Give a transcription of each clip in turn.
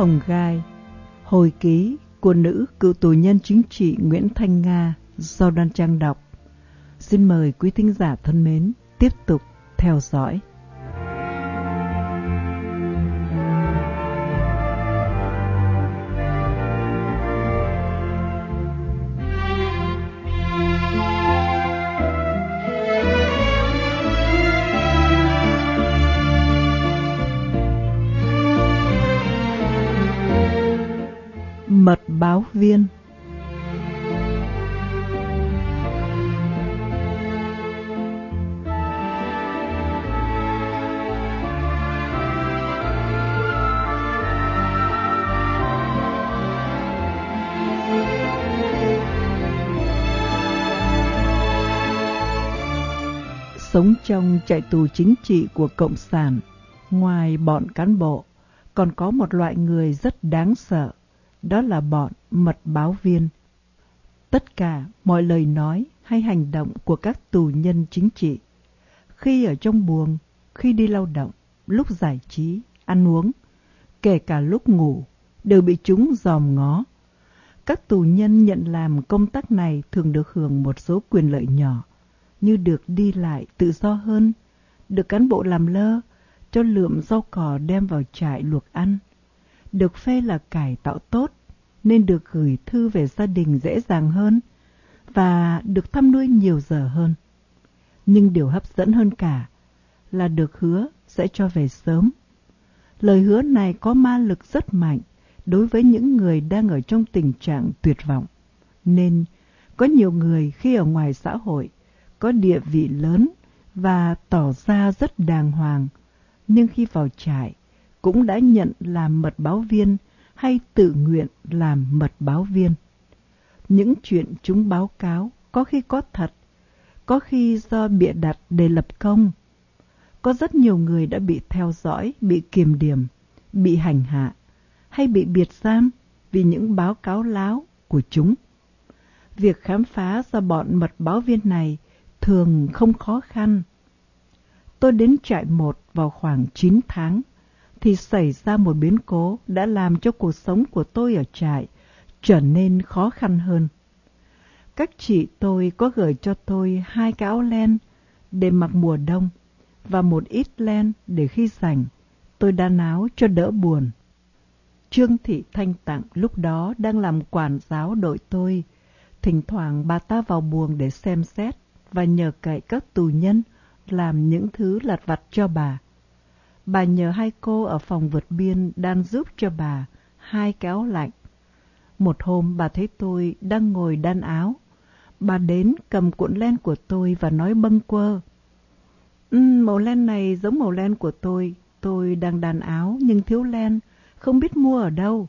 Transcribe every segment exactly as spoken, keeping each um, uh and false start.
Hồng Gai, hồi ký của nữ cựu tù nhân chính trị Nguyễn Thanh Nga do Đoan Trang đọc. Xin mời quý thính giả thân mến tiếp tục theo dõi. Mật báo viên. Sống trong trại tù chính trị của Cộng sản, ngoài bọn cán bộ, còn có một loại người rất đáng sợ. Đó là bọn mật báo viên. Tất cả mọi lời nói hay hành động của các tù nhân chính trị, khi ở trong buồng, khi đi lao động, lúc giải trí, ăn uống, kể cả lúc ngủ, đều bị chúng dòm ngó. Các tù nhân nhận làm công tác này thường được hưởng một số quyền lợi nhỏ, như được đi lại tự do hơn, được cán bộ làm lơ, cho lượm rau cỏ đem vào trại luộc ăn, được phê là cải tạo tốt, nên được gửi thư về gia đình dễ dàng hơn, và được thăm nuôi nhiều giờ hơn. Nhưng điều hấp dẫn hơn cả là được hứa sẽ cho về sớm. Lời hứa này có ma lực rất mạnh đối với những người đang ở trong tình trạng tuyệt vọng. Nên có nhiều người khi ở ngoài xã hội có địa vị lớn và tỏ ra rất đàng hoàng, nhưng khi vào trại cũng đã nhận làm mật báo viên hay tự nguyện làm mật báo viên. Những chuyện chúng báo cáo có khi có thật, có khi do bịa đặt để lập công. Có rất nhiều người đã bị theo dõi, bị kiềm điểm, bị hành hạ, hay bị biệt giam vì những báo cáo láo của chúng. Việc khám phá ra bọn mật báo viên này thường không khó khăn. Tôi đến trại một vào khoảng chín tháng, thì xảy ra một biến cố đã làm cho cuộc sống của tôi ở trại trở nên khó khăn hơn. Các chị tôi có gửi cho tôi hai cái áo len để mặc mùa đông và một ít len để khi rảnh tôi đan áo cho đỡ buồn. Trương Thị Thanh Tặng lúc đó đang làm quản giáo đội tôi. Thỉnh thoảng bà ta vào buồng để xem xét và nhờ cậy các tù nhân làm những thứ lặt vặt cho bà. Bà nhờ hai cô ở phòng vượt biên đan giúp cho bà hai cái áo lạnh. Một hôm bà thấy tôi đang ngồi đan áo. Bà đến cầm cuộn len của tôi và nói bâng quơ: um, màu len này giống màu len của tôi. Tôi đang đan áo nhưng thiếu len, không biết mua ở đâu.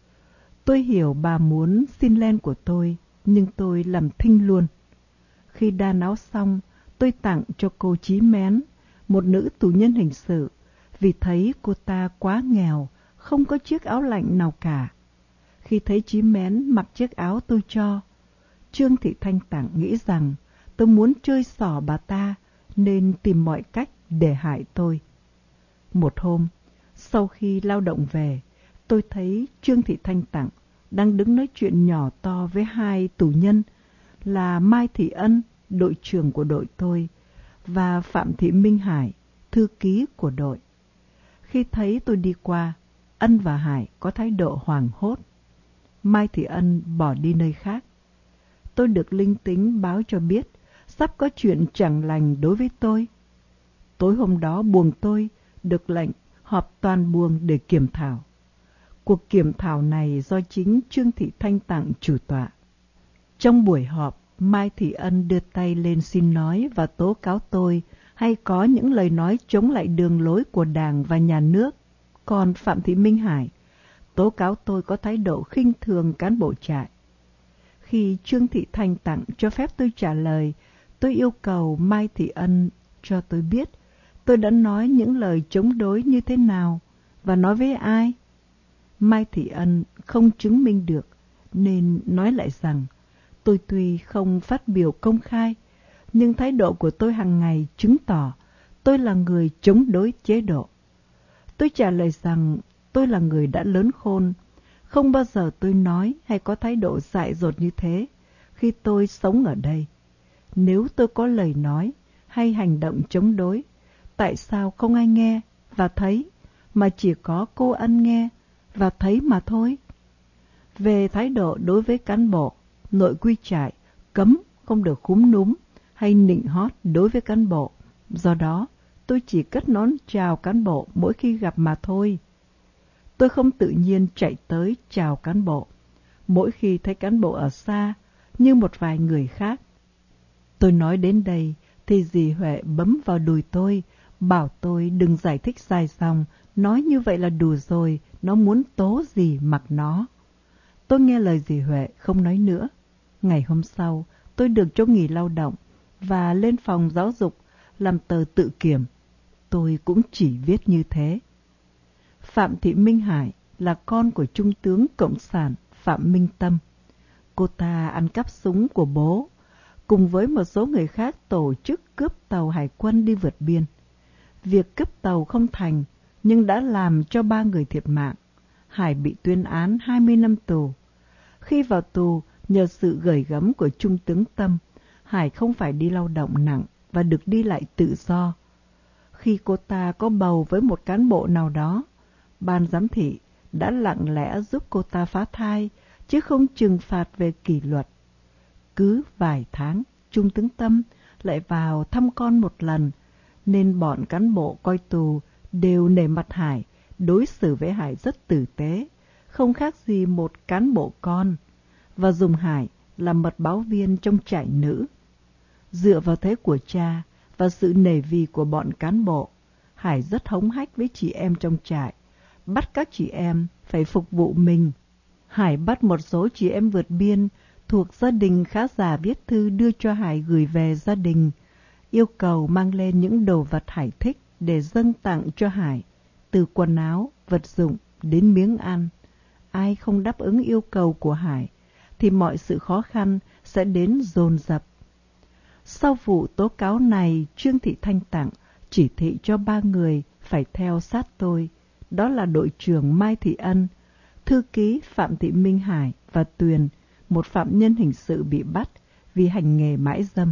Tôi hiểu bà muốn xin len của tôi, nhưng tôi làm thinh luôn. Khi đan áo xong, tôi tặng cho cô Chí Mén, một nữ tù nhân hình sự, vì thấy cô ta quá nghèo, không có chiếc áo lạnh nào cả. Khi thấy Chí Mén mặc chiếc áo tôi cho, Trương Thị Thanh Tặng nghĩ rằng tôi muốn chơi xỏ bà ta, nên tìm mọi cách để hại tôi. Một hôm, sau khi lao động về, tôi thấy Trương Thị Thanh Tặng đang đứng nói chuyện nhỏ to với hai tù nhân là Mai Thị Ân, đội trưởng của đội tôi, và Phạm Thị Minh Hải, thư ký của đội. Khi thấy tôi đi qua, Ân và Hải có thái độ hoảng hốt. Mai Thị Ân bỏ đi nơi khác. Tôi được linh tính báo cho biết sắp có chuyện chẳng lành đối với tôi. Tối hôm đó buồng tôi được lệnh họp toàn buồng để kiểm thảo. Cuộc kiểm thảo này do chính Trương Thị Thanh Tặng chủ tọa. Trong buổi họp, Mai Thị Ân đưa tay lên xin nói và tố cáo tôi hay có những lời nói chống lại đường lối của Đảng và Nhà nước. Còn Phạm Thị Minh Hải tố cáo tôi có thái độ khinh thường cán bộ trại. Khi Trương Thị Thanh Tặng cho phép tôi trả lời, tôi yêu cầu Mai Thị Ân cho tôi biết tôi đã nói những lời chống đối như thế nào và nói với ai. Mai Thị Ân không chứng minh được, nên nói lại rằng tôi tuy không phát biểu công khai, nhưng thái độ của tôi hàng ngày chứng tỏ tôi là người chống đối chế độ. Tôi trả lời rằng tôi là người đã lớn khôn. Không bao giờ tôi nói hay có thái độ dại dột như thế khi tôi sống ở đây. Nếu tôi có lời nói hay hành động chống đối, tại sao không ai nghe và thấy, mà chỉ có cô Ân nghe và thấy mà thôi? Về thái độ đối với cán bộ, nội quy trại cấm không được khúm núm hay nịnh hót đối với cán bộ. Do đó, tôi chỉ cất nón chào cán bộ mỗi khi gặp mà thôi. Tôi không tự nhiên chạy tới chào cán bộ mỗi khi thấy cán bộ ở xa như một vài người khác. Tôi nói đến đây thì dì Huệ bấm vào đùi tôi, bảo tôi đừng giải thích dài dòng, nói như vậy là đủ rồi, nó muốn tố gì mặc nó. Tôi nghe lời dì Huệ không nói nữa. Ngày hôm sau, tôi được cho nghỉ lao động và lên phòng giáo dục làm tờ tự kiểm. Tôi cũng chỉ viết như thế. Phạm Thị Minh Hải là con của Trung tướng Cộng sản Phạm Minh Tâm. Cô ta ăn cắp súng của bố, cùng với một số người khác tổ chức cướp tàu hải quân đi vượt biên. Việc cướp tàu không thành, nhưng đã làm cho ba người thiệt mạng. Hải bị tuyên án hai mươi năm tù. Khi vào tù, nhờ sự gởi gắm của Trung tướng Tâm, Hải không phải đi lao động nặng và được đi lại tự do. Khi cô ta có bầu với một cán bộ nào đó, ban giám thị đã lặng lẽ giúp cô ta phá thai, chứ không trừng phạt về kỷ luật. Cứ vài tháng, Trung tướng Tâm lại vào thăm con một lần, nên bọn cán bộ coi tù đều nể mặt Hải, đối xử với Hải rất tử tế, không khác gì một cán bộ con, và dùng Hải làm mật báo viên trong trại nữ. Dựa vào thế của cha và sự nể vì của bọn cán bộ, Hải rất hống hách với chị em trong trại, bắt các chị em phải phục vụ mình. Hải bắt một số chị em vượt biên thuộc gia đình khá giả viết thư đưa cho Hải gửi về gia đình, yêu cầu mang lên những đồ vật Hải thích để dâng tặng cho Hải, từ quần áo, vật dụng đến miếng ăn. Ai không đáp ứng yêu cầu của Hải thì mọi sự khó khăn sẽ đến dồn dập. Sau vụ tố cáo này, Trương Thị Thanh tặng chỉ thị cho ba người phải theo sát tôi, đó là đội trưởng Mai Thị Ân, thư ký Phạm Thị Minh Hải và Tuyền, một phạm nhân hình sự bị bắt vì hành nghề mãi dâm.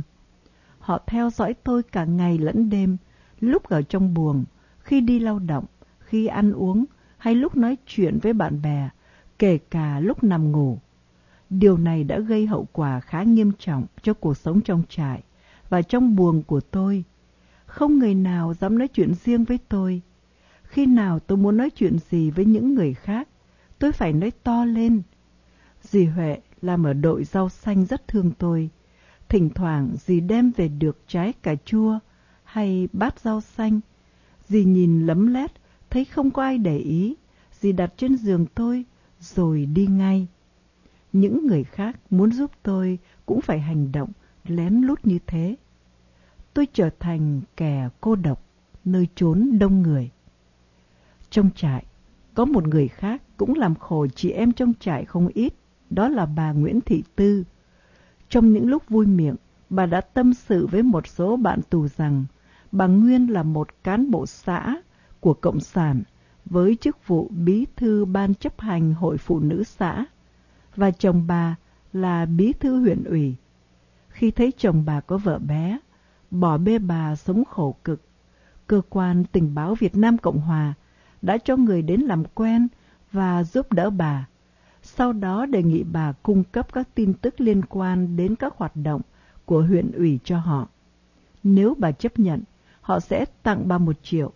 Họ theo dõi tôi cả ngày lẫn đêm, lúc ở trong buồng, khi đi lao động, khi ăn uống hay lúc nói chuyện với bạn bè, kể cả lúc nằm ngủ. Điều này đã gây hậu quả khá nghiêm trọng cho cuộc sống trong trại và trong buồng của tôi. Không người nào dám nói chuyện riêng với tôi. Khi nào tôi muốn nói chuyện gì với những người khác, tôi phải nói to lên. Dì Huệ làm ở đội rau xanh rất thương tôi. Thỉnh thoảng dì đem về được trái cà chua hay bát rau xanh. Dì nhìn lấm lét, thấy không có ai để ý, dì đặt trên giường tôi rồi đi ngay. Những người khác muốn giúp tôi cũng phải hành động lén lút như thế. Tôi trở thành kẻ cô độc, nơi chốn đông người. Trong trại, có một người khác cũng làm khổ chị em trong trại không ít, đó là bà Nguyễn Thị Tư. Trong những lúc vui miệng, bà đã tâm sự với một số bạn tù rằng bà Nguyên là một cán bộ xã của Cộng sản với chức vụ bí thư ban chấp hành hội phụ nữ xã, và chồng bà là bí thư huyện ủy. Khi thấy chồng bà có vợ bé, bỏ bê bà sống khổ cực, cơ quan tình báo Việt Nam Cộng Hòa đã cho người đến làm quen và giúp đỡ bà. Sau đó đề nghị bà cung cấp các tin tức liên quan đến các hoạt động của huyện ủy cho họ. Nếu bà chấp nhận, họ sẽ tặng bà một triệu.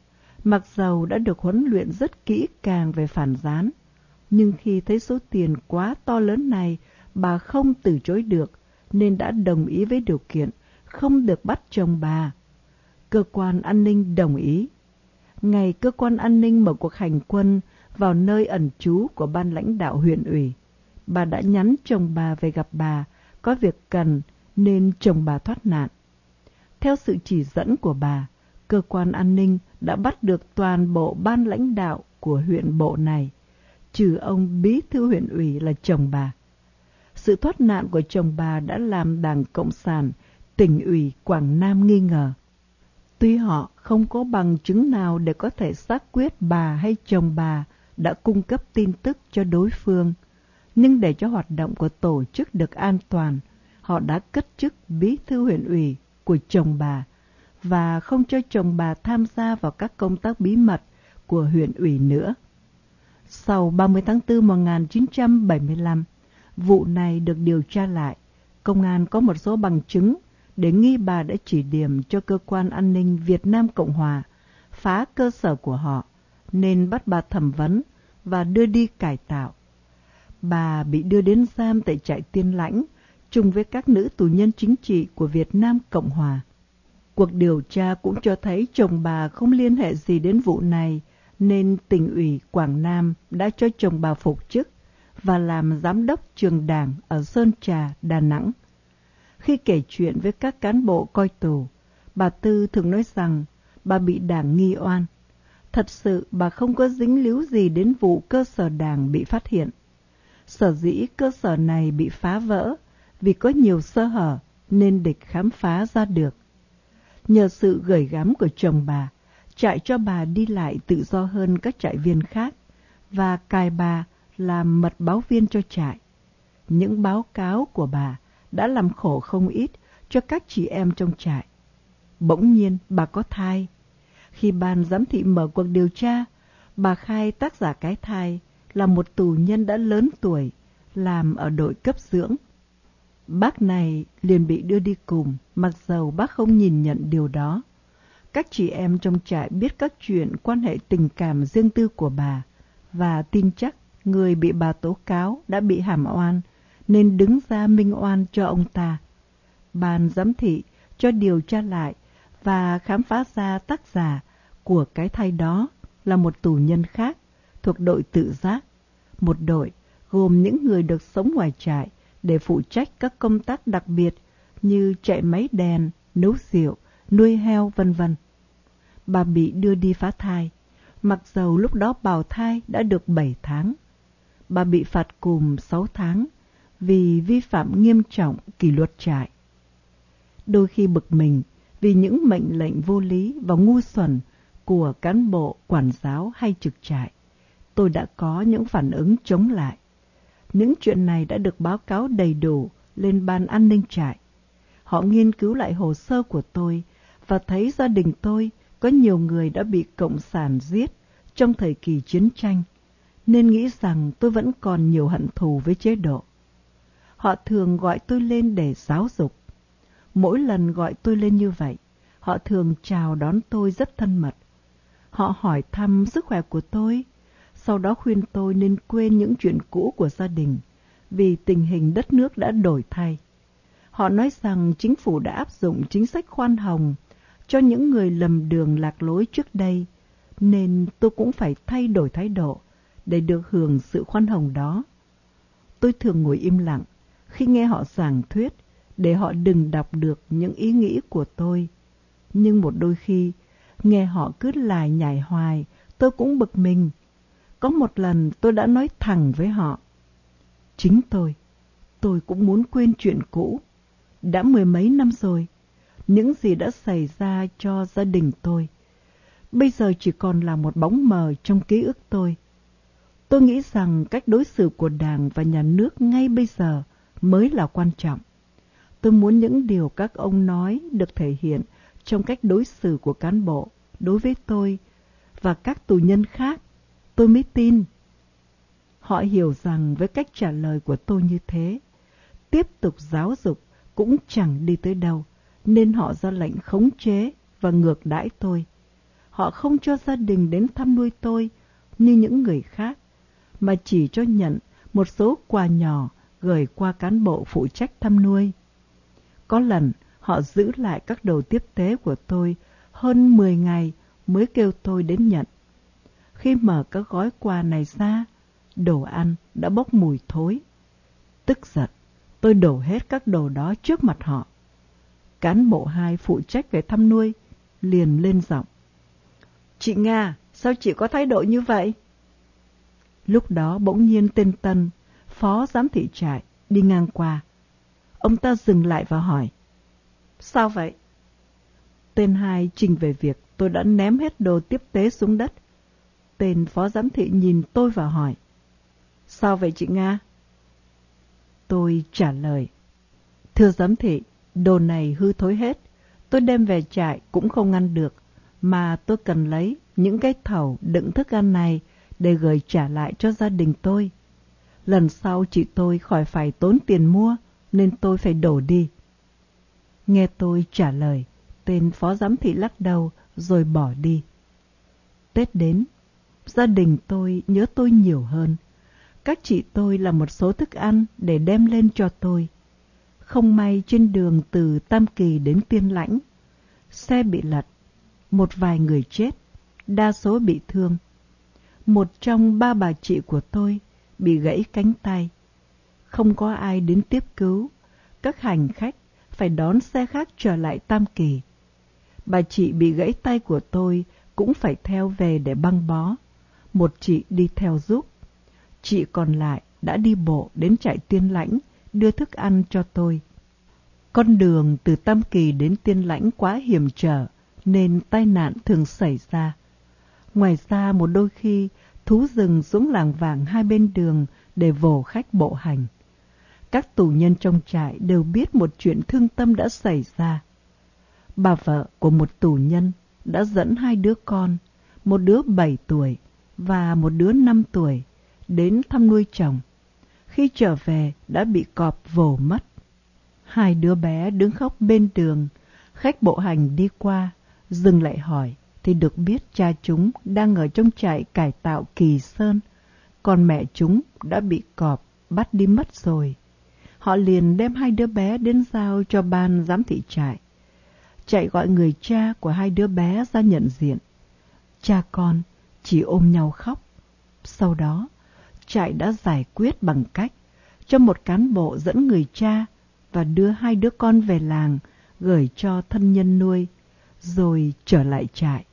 Mặc dầu đã được huấn luyện rất kỹ càng về phản gián, nhưng khi thấy số tiền quá to lớn này, bà không từ chối được, nên đã đồng ý với điều kiện không được bắt chồng bà. Cơ quan an ninh đồng ý. Ngày cơ quan an ninh mở cuộc hành quân vào nơi ẩn trú của ban lãnh đạo huyện ủy, bà đã nhắn chồng bà về gặp bà, có việc cần nên chồng bà thoát nạn. Theo sự chỉ dẫn của bà, cơ quan an ninh đã bắt được toàn bộ ban lãnh đạo của huyện bộ này, trừ ông bí thư huyện ủy là chồng bà. Sự thoát nạn của chồng bà đã làm Đảng Cộng sản tỉnh ủy Quảng Nam nghi ngờ. Tuy họ không có bằng chứng nào để có thể xác quyết bà hay chồng bà đã cung cấp tin tức cho đối phương, nhưng để cho hoạt động của tổ chức được an toàn, họ đã cất chức bí thư huyện ủy của chồng bà và không cho chồng bà tham gia vào các công tác bí mật của huyện ủy nữa. Sau ba mươi tháng tư một nghìn chín trăm bảy mươi lăm, vụ này được điều tra lại. Công an có một số bằng chứng để nghi bà đã chỉ điểm cho cơ quan an ninh Việt Nam Cộng Hòa phá cơ sở của họ, nên bắt bà thẩm vấn và đưa đi cải tạo. Bà bị đưa đến giam tại trại Tiên Lãnh chung với các nữ tù nhân chính trị của Việt Nam Cộng Hòa. Cuộc điều tra cũng cho thấy chồng bà không liên hệ gì đến vụ này, nên tỉnh ủy Quảng Nam đã cho chồng bà phục chức và làm giám đốc trường đảng ở Sơn Trà, Đà Nẵng. Khi kể chuyện với các cán bộ coi tù, bà Tư thường nói rằng bà bị đảng nghi oan. Thật sự bà không có dính líu gì đến vụ cơ sở đảng bị phát hiện. Sở dĩ cơ sở này bị phá vỡ vì có nhiều sơ hở nên địch khám phá ra được. Nhờ sự gửi gắm của chồng bà, trại cho bà đi lại tự do hơn các trại viên khác và cài bà làm mật báo viên cho trại. Những báo cáo của bà đã làm khổ không ít cho các chị em trong trại. Bỗng nhiên bà có thai. Khi ban giám thị mở cuộc điều tra, bà khai tác giả cái thai là một tù nhân đã lớn tuổi, làm ở đội cấp dưỡng. Bác này liền bị đưa đi cùng, mặc dầu bác không nhìn nhận điều đó. Các chị em trong trại biết các chuyện quan hệ tình cảm riêng tư của bà và tin chắc người bị bà tố cáo đã bị hàm oan, nên đứng ra minh oan cho ông ta. Ban giám thị cho điều tra lại và khám phá ra tác giả của cái thai đó là một tù nhân khác thuộc đội tự giác, một đội gồm những người được sống ngoài trại để phụ trách các công tác đặc biệt như chạy máy đèn, nấu rượu, nuôi heo, vân vân. Bà bị đưa đi phá thai, mặc dầu lúc đó bào thai đã được bảy tháng. Bà bị phạt cùm sáu tháng vì vi phạm nghiêm trọng kỷ luật trại. Đôi khi bực mình vì những mệnh lệnh vô lý và ngu xuẩn của cán bộ, quản giáo hay trực trại, tôi đã có những phản ứng chống lại. Những chuyện này đã được báo cáo đầy đủ lên ban an ninh trại. Họ nghiên cứu lại hồ sơ của tôi và thấy gia đình tôi có nhiều người đã bị cộng sản giết trong thời kỳ chiến tranh, nên nghĩ rằng tôi vẫn còn nhiều hận thù với chế độ. Họ thường gọi tôi lên để giáo dục. Mỗi lần gọi tôi lên như vậy, họ thường chào đón tôi rất thân mật. Họ hỏi thăm sức khỏe của tôi, sau đó khuyên tôi nên quên những chuyện cũ của gia đình, vì tình hình đất nước đã đổi thay. Họ nói rằng chính phủ đã áp dụng chính sách khoan hồng cho những người lầm đường lạc lối trước đây, nên tôi cũng phải thay đổi thái độ để được hưởng sự khoan hồng đó. Tôi thường ngồi im lặng khi nghe họ giảng thuyết để họ đừng đọc được những ý nghĩ của tôi. Nhưng một đôi khi, nghe họ cứ lải nhải hoài, tôi cũng bực mình. Có một lần tôi đã nói thẳng với họ: chính tôi, tôi cũng muốn quên chuyện cũ. Đã mười mấy năm rồi, những gì đã xảy ra cho gia đình tôi bây giờ chỉ còn là một bóng mờ trong ký ức tôi. Tôi nghĩ rằng cách đối xử của Đảng và Nhà nước ngay bây giờ mới là quan trọng. Tôi muốn những điều các ông nói được thể hiện trong cách đối xử của cán bộ đối với tôi và các tù nhân khác, tôi mới tin. Họ hiểu rằng với cách trả lời của tôi như thế, tiếp tục giáo dục cũng chẳng đi tới đâu, nên họ ra lệnh khống chế và ngược đãi tôi. Họ không cho gia đình đến thăm nuôi tôi như những người khác, mà chỉ cho nhận một số quà nhỏ gửi qua cán bộ phụ trách thăm nuôi. Có lần họ giữ lại các đồ tiếp tế của tôi hơn mười ngày mới kêu tôi đến nhận. Khi mở các gói quà này ra, đồ ăn đã bốc mùi thối. Tức giận, tôi đổ hết các đồ đó trước mặt họ. Cán bộ hai phụ trách về thăm nuôi liền lên giọng: "Chị Nga, sao chị có thái độ như vậy?" Lúc đó bỗng nhiên tên Tân, phó giám thị trại, đi ngang qua. Ông ta dừng lại và hỏi: "Sao vậy?" Tên hai trình về việc tôi đã ném hết đồ tiếp tế xuống đất. Tên phó giám thị nhìn tôi và hỏi: Sao vậy chị Nga? Tôi trả lời: Thưa giám thị, đồ này hư thối hết. Tôi đem về trại cũng không ăn được, mà tôi cần lấy những cái thẩu đựng thức ăn này để gửi trả lại cho gia đình tôi. Lần sau chị tôi khỏi phải tốn tiền mua, nên tôi phải đổ đi. Nghe tôi trả lời, tên phó giám thị lắc đầu rồi bỏ đi. Tết đến, gia đình tôi nhớ tôi nhiều hơn. Các chị tôi làm một số thức ăn để đem lên cho tôi. Không may trên đường từ Tam Kỳ đến Tiên Lãnh, xe bị lật, một vài người chết, đa số bị thương. Một trong ba bà chị của tôi bị gãy cánh tay. Không có ai đến tiếp cứu, các hành khách phải đón xe khác trở lại Tam Kỳ. Bà chị bị gãy tay của tôi cũng phải theo về để băng bó. Một chị đi theo giúp. Chị còn lại đã đi bộ đến trại Tiên Lãnh đưa thức ăn cho tôi. Con đường từ Tam Kỳ đến Tiên Lãnh quá hiểm trở nên tai nạn thường xảy ra. Ngoài ra một đôi khi thú rừng xuống làng vàng hai bên đường để vồ khách bộ hành. Các tù nhân trong trại đều biết một chuyện thương tâm đã xảy ra. Bà vợ của một tù nhân đã dẫn hai đứa con, một đứa bảy tuổi và một đứa năm tuổi, đến thăm nuôi chồng. Khi trở về đã bị cọp vồ mất. Hai đứa bé đứng khóc bên đường. Khách bộ hành đi qua, dừng lại hỏi, thì được biết cha chúng đang ở trong trại cải tạo Kỳ Sơn, còn mẹ chúng đã bị cọp bắt đi mất rồi. Họ liền đem hai đứa bé đến giao cho ban giám thị trại. Trại gọi người cha của hai đứa bé ra nhận diện. Cha con chỉ ôm nhau khóc. Sau đó, trại đã giải quyết bằng cách cho một cán bộ dẫn người cha và đưa hai đứa con về làng gửi cho thân nhân nuôi, rồi trở lại trại.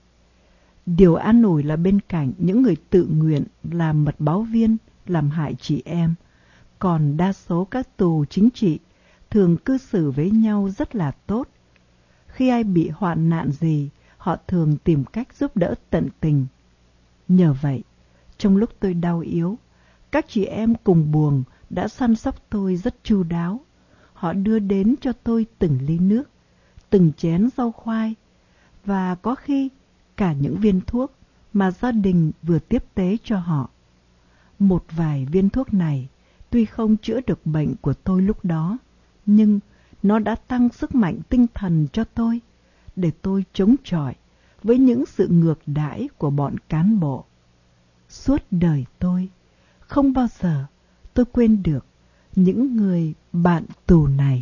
Điều an ủi là bên cạnh những người tự nguyện làm mật báo viên làm hại chị em, còn đa số các tù chính trị thường cư xử với nhau rất là tốt. Khi ai bị hoạn nạn gì, họ thường tìm cách giúp đỡ tận tình. Nhờ vậy, trong lúc tôi đau yếu, các chị em cùng buồng đã săn sóc tôi rất chu đáo. Họ đưa đến cho tôi từng ly nước, từng chén rau khoai, và có khi cả những viên thuốc mà gia đình vừa tiếp tế cho họ. Một vài viên thuốc này tuy không chữa được bệnh của tôi lúc đó, nhưng nó đã tăng sức mạnh tinh thần cho tôi, để tôi chống chọi với những sự ngược đãi của bọn cán bộ. Suốt đời tôi, không bao giờ tôi quên được những người bạn tù này.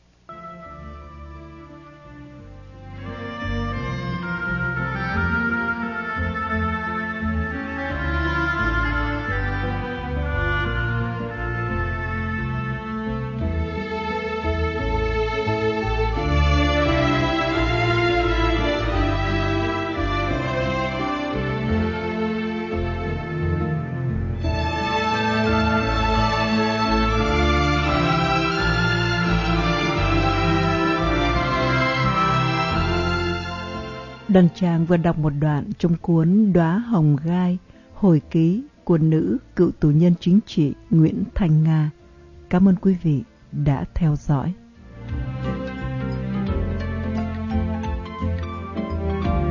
Đoàn Tràng vừa đọc một đoạn trong cuốn Đóa Hồng Gai, hồi ký của nữ cựu tù nhân chính trị Nguyễn Thanh Nga. Cảm ơn quý vị đã theo dõi.